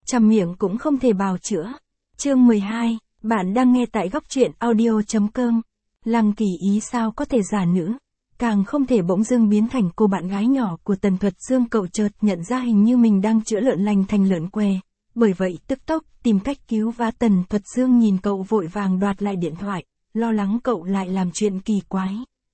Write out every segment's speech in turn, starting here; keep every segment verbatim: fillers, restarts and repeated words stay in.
trăm miệng cũng không thể bào chữa. Chương mười hai, bạn đang nghe tại góc truyện audio.com. Lăng Kỳ Ý sao có thể giả nữ, càng không thể bỗng dưng biến thành cô bạn gái nhỏ của Tần Thuật Dương. Cậu chợt nhận ra hình như mình đang chữa lợn lành thành lợn què, bởi vậy tức tốc tìm cách cứu vãn. Tần Thuật Dương nhìn cậu vội vàng đoạt lại điện thoại, lo lắng cậu lại làm chuyện kỳ quái.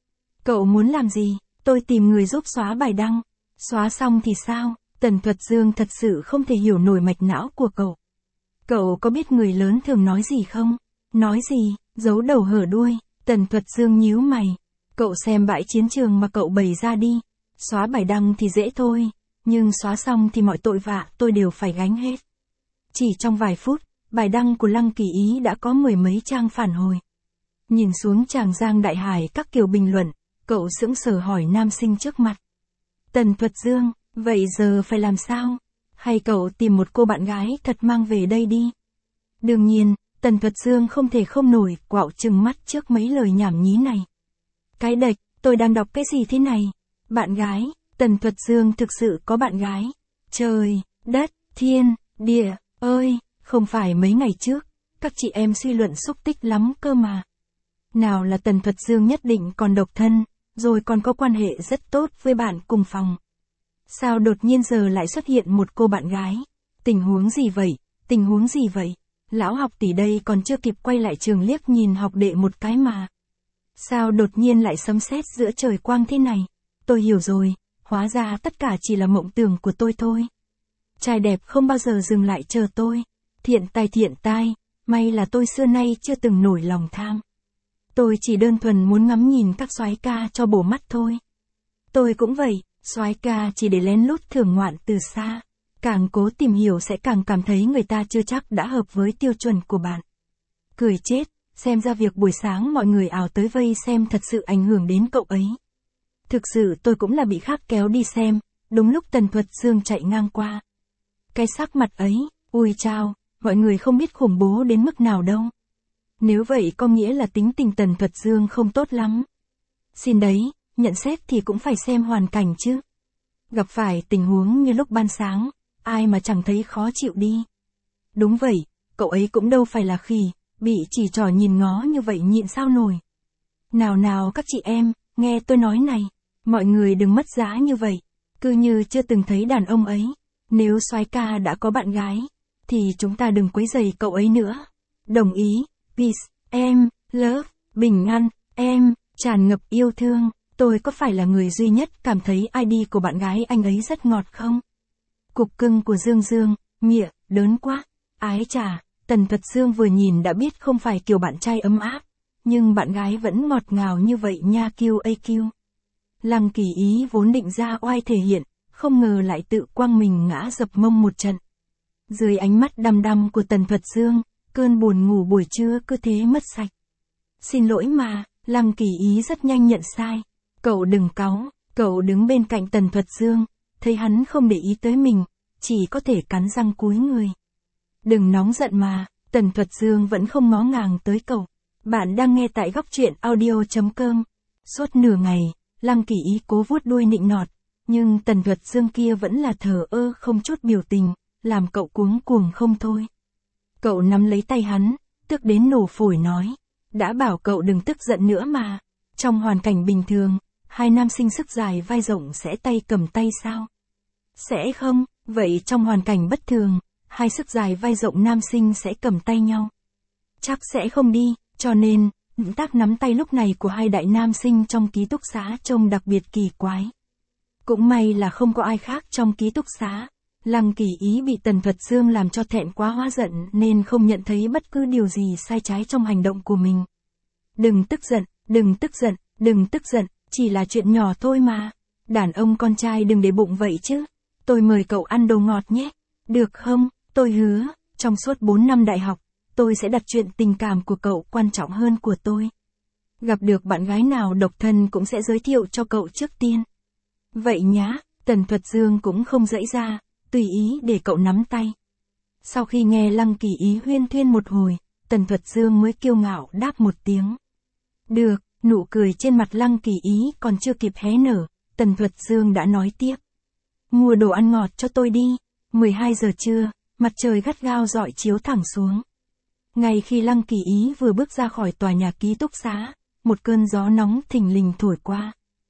Cậu muốn làm gì? Tôi tìm người giúp xóa bài đăng. Xóa xong thì sao? Tần Thuật Dương thật sự không thể hiểu nổi mạch não của cậu. Cậu có biết người lớn thường nói gì không? Nói gì? Giấu đầu hở đuôi. Tần Thuật Dương nhíu mày. Cậu xem bãi chiến trường mà cậu bày ra đi. Xóa bài đăng thì dễ thôi, nhưng xóa xong thì mọi tội vạ tôi đều phải gánh hết. Chỉ trong vài phút, bài đăng của Lăng Kỳ Ý đã có mười mấy trang phản hồi. Nhìn xuống tràng giang đại hải các kiểu bình luận, cậu sững sờ hỏi nam sinh trước mặt. Tần Thuật Dương, vậy giờ phải làm sao? Hay cậu tìm một cô bạn gái thật mang về đây đi? Đương nhiên, Tần Thuật Dương không thể không nổi quạo trừng mắt trước mấy lời nhảm nhí này. Cái đệch, tôi đang đọc cái gì thế này? Bạn gái, Tần Thuật Dương thực sự có bạn gái. Trời, đất, thiên, địa, ơi, không phải mấy ngày trước, các chị em suy luận xúc tích lắm cơ mà. Nào là Tần Thuật Dương nhất định còn độc thân, rồi còn có quan hệ rất tốt với bạn cùng phòng. Sao đột nhiên giờ lại xuất hiện một cô bạn gái? Tình huống gì vậy? Tình huống gì vậy? Lão học tỷ đây còn chưa kịp quay lại trường liếc nhìn học đệ một cái mà. Sao đột nhiên lại sấm sét giữa trời quang thế này? Tôi hiểu rồi, hóa ra tất cả chỉ là mộng tưởng của tôi thôi. Trai đẹp không bao giờ dừng lại chờ tôi. Thiện tai thiện tai, may là tôi xưa nay chưa từng nổi lòng tham. Tôi chỉ đơn thuần muốn ngắm nhìn các soái ca cho bổ mắt thôi. Tôi cũng vậy, soái ca chỉ để lén lút thưởng ngoạn từ xa. Càng cố tìm hiểu sẽ càng cảm thấy người ta chưa chắc đã hợp với tiêu chuẩn của bạn. Cười chết, xem ra việc buổi sáng mọi người ào tới vây xem thật sự ảnh hưởng đến cậu ấy. Thực sự tôi cũng là bị khác kéo đi xem, đúng lúc Tần Thuật Dương chạy ngang qua. Cái sắc mặt ấy, ui chao, mọi người không biết khủng bố đến mức nào đâu. Nếu vậy có nghĩa là tính tình Tần Thuật Dương không tốt lắm. Xin đấy, nhận xét thì cũng phải xem hoàn cảnh chứ. Gặp phải tình huống như lúc ban sáng, ai mà chẳng thấy khó chịu đi. Đúng vậy, cậu ấy cũng đâu phải là khỉ, bị chỉ trỏ nhìn ngó như vậy nhịn sao nổi. Nào nào các chị em, nghe tôi nói này, mọi người đừng mất giá như vậy, cứ như chưa từng thấy đàn ông ấy. Nếu soái ca đã có bạn gái, thì chúng ta đừng quấy rầy cậu ấy nữa. Đồng ý, peace, em, love, bình an, em, tràn ngập yêu thương. Tôi có phải là người duy nhất cảm thấy i đê của bạn gái anh ấy rất ngọt không? Cục cưng của Dương Dương, mịa, đớn quá. Ái chà, Tần Thuật Dương vừa nhìn đã biết không phải kiểu bạn trai ấm áp, nhưng bạn gái vẫn ngọt ngào như vậy nha. Q A Q. Lăng Kỳ Ý vốn định ra oai thể hiện, không ngờ lại tự quăng mình ngã dập mông một trận. Dưới ánh mắt đăm đăm của Tần Thuật Dương, cơn buồn ngủ buổi trưa cứ thế mất sạch. Xin lỗi mà, Lăng Kỳ Ý rất nhanh nhận sai. Cậu đừng cáu, cậu đứng bên cạnh Tần Thuật Dương, thấy hắn không để ý tới mình, chỉ có thể cắn răng cúi người. Đừng nóng giận mà, Tần Thuật Dương vẫn không ngó ngàng tới cậu. Bạn đang nghe tại góc truyện audio.com. Suốt nửa ngày, Lăng Kỳ Ý cố vuốt đuôi nịnh nọt, nhưng Tần Thuật Dương kia vẫn là thờ ơ không chút biểu tình, làm cậu cuống cuồng không thôi. Cậu nắm lấy tay hắn, tức đến nổ phổi nói, đã bảo cậu đừng tức giận nữa mà. Trong hoàn cảnh bình thường, hai nam sinh sức dài vai rộng sẽ tay cầm tay sao? Sẽ không, vậy trong hoàn cảnh bất thường, hai sức dài vai rộng nam sinh sẽ cầm tay nhau? Chắc sẽ không đi, cho nên, động tác nắm tay lúc này của hai đại nam sinh trong ký túc xá trông đặc biệt kỳ quái. Cũng may là không có ai khác trong ký túc xá. Lăng Kỳ Ý bị Tần Thuật Dương làm cho thẹn quá hóa giận nên không nhận thấy bất cứ điều gì sai trái trong hành động của mình. Đừng tức giận, đừng tức giận, đừng tức giận, chỉ là chuyện nhỏ thôi mà. Đàn ông con trai đừng để bụng vậy chứ. Tôi mời cậu ăn đồ ngọt nhé. Được không? Tôi hứa, trong suốt bốn năm đại học, tôi sẽ đặt chuyện tình cảm của cậu quan trọng hơn của tôi. Gặp được bạn gái nào độc thân cũng sẽ giới thiệu cho cậu trước tiên. Vậy nhá, Tần Thuật Dương cũng không dãy ra, tùy ý để cậu nắm tay. Sau khi nghe Lăng Kỳ Ý huyên thuyên một hồi, Tần Thuật Dương mới kiêu ngạo đáp một tiếng. Được, nụ cười trên mặt Lăng Kỳ Ý còn chưa kịp hé nở, Tần Thuật Dương đã nói tiếp. Mua đồ ăn ngọt cho tôi đi, mười hai giờ trưa, mặt trời gắt gao rọi chiếu thẳng xuống. Ngay khi Lăng Kỳ Ý vừa bước ra khỏi tòa nhà ký túc xá, một cơn gió nóng thình lình thổi qua.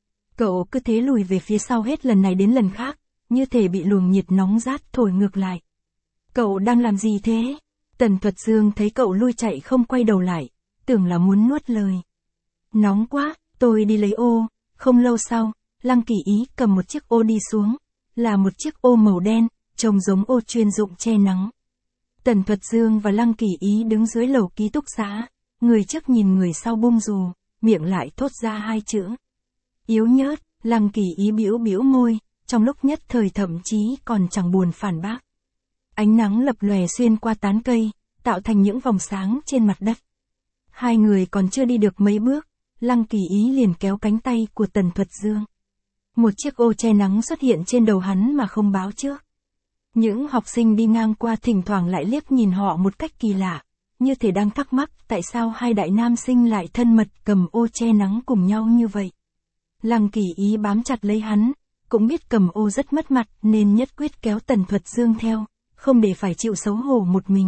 Cậu cứ thế lùi về phía sau hết lần này đến lần khác, như thể bị luồng nhiệt nóng rát thổi ngược lại. Cậu đang làm gì thế? Tần Thuật Dương thấy cậu lui chạy không quay đầu lại, tưởng là muốn nuốt lời. Nóng quá, tôi đi lấy ô. Không lâu sau, Lăng Kỳ Ý cầm một chiếc ô đi xuống, là một chiếc ô màu đen, trông giống ô chuyên dụng che nắng. Tần Thuật Dương và Lăng Kỳ Ý đứng dưới lầu ký túc xá, người trước nhìn người sau bung dù, miệng lại thốt ra hai chữ. Yếu nhớt. Lăng Kỳ Ý bĩu bĩu môi, trong lúc nhất thời thậm chí còn chẳng buồn phản bác. Ánh nắng lập lòe xuyên qua tán cây, tạo thành những vòng sáng trên mặt đất. Hai người còn chưa đi được mấy bước, Lăng Kỳ Ý liền kéo cánh tay của Tần Thuật Dương. Một chiếc ô che nắng xuất hiện trên đầu hắn mà không báo trước. Những học sinh đi ngang qua thỉnh thoảng lại liếc nhìn họ một cách kỳ lạ, như thể đang thắc mắc tại sao hai đại nam sinh lại thân mật cầm ô che nắng cùng nhau như vậy. Lăng Kỳ Ý bám chặt lấy hắn, cũng biết cầm ô rất mất mặt nên nhất quyết kéo Tần Thuật Dương theo, không để phải chịu xấu hổ một mình.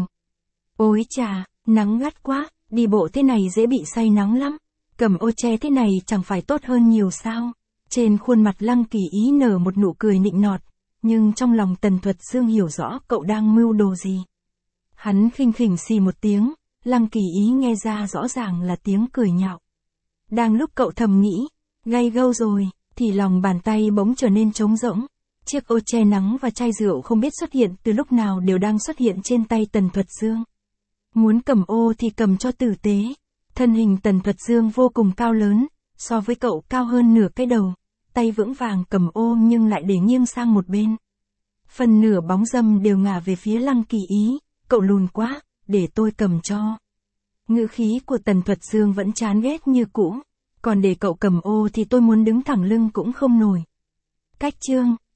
Ôi chà, nắng gắt quá, đi bộ thế này dễ bị say nắng lắm, cầm ô che thế này chẳng phải tốt hơn nhiều sao? Trên khuôn mặt Lăng Kỳ Ý nở một nụ cười nịnh nọt, nhưng trong lòng Tần Thuật Dương hiểu rõ cậu đang mưu đồ gì. Hắn khinh khỉnh xì một tiếng, Lăng Kỳ Ý nghe ra rõ ràng là tiếng cười nhạo. Đang lúc cậu thầm nghĩ, gay gâu rồi, thì lòng bàn tay bỗng trở nên trống rỗng. Chiếc ô che nắng và chai rượu không biết xuất hiện từ lúc nào đều đang xuất hiện trên tay Tần Thuật Dương. Muốn cầm ô thì cầm cho tử tế. Thân hình Tần Thuật Dương vô cùng cao lớn, so với cậu cao hơn nửa cái đầu, tay vững vàng cầm ô nhưng lại để nghiêng sang một bên. Phần nửa bóng râm đều ngả về phía Lăng Kỳ Ý, cậu lùn quá, để tôi cầm cho. Ngữ khí của Tần Thuật Dương vẫn chán ghét như cũ, còn để cậu cầm ô thì tôi muốn đứng thẳng lưng cũng không nổi. Cách chương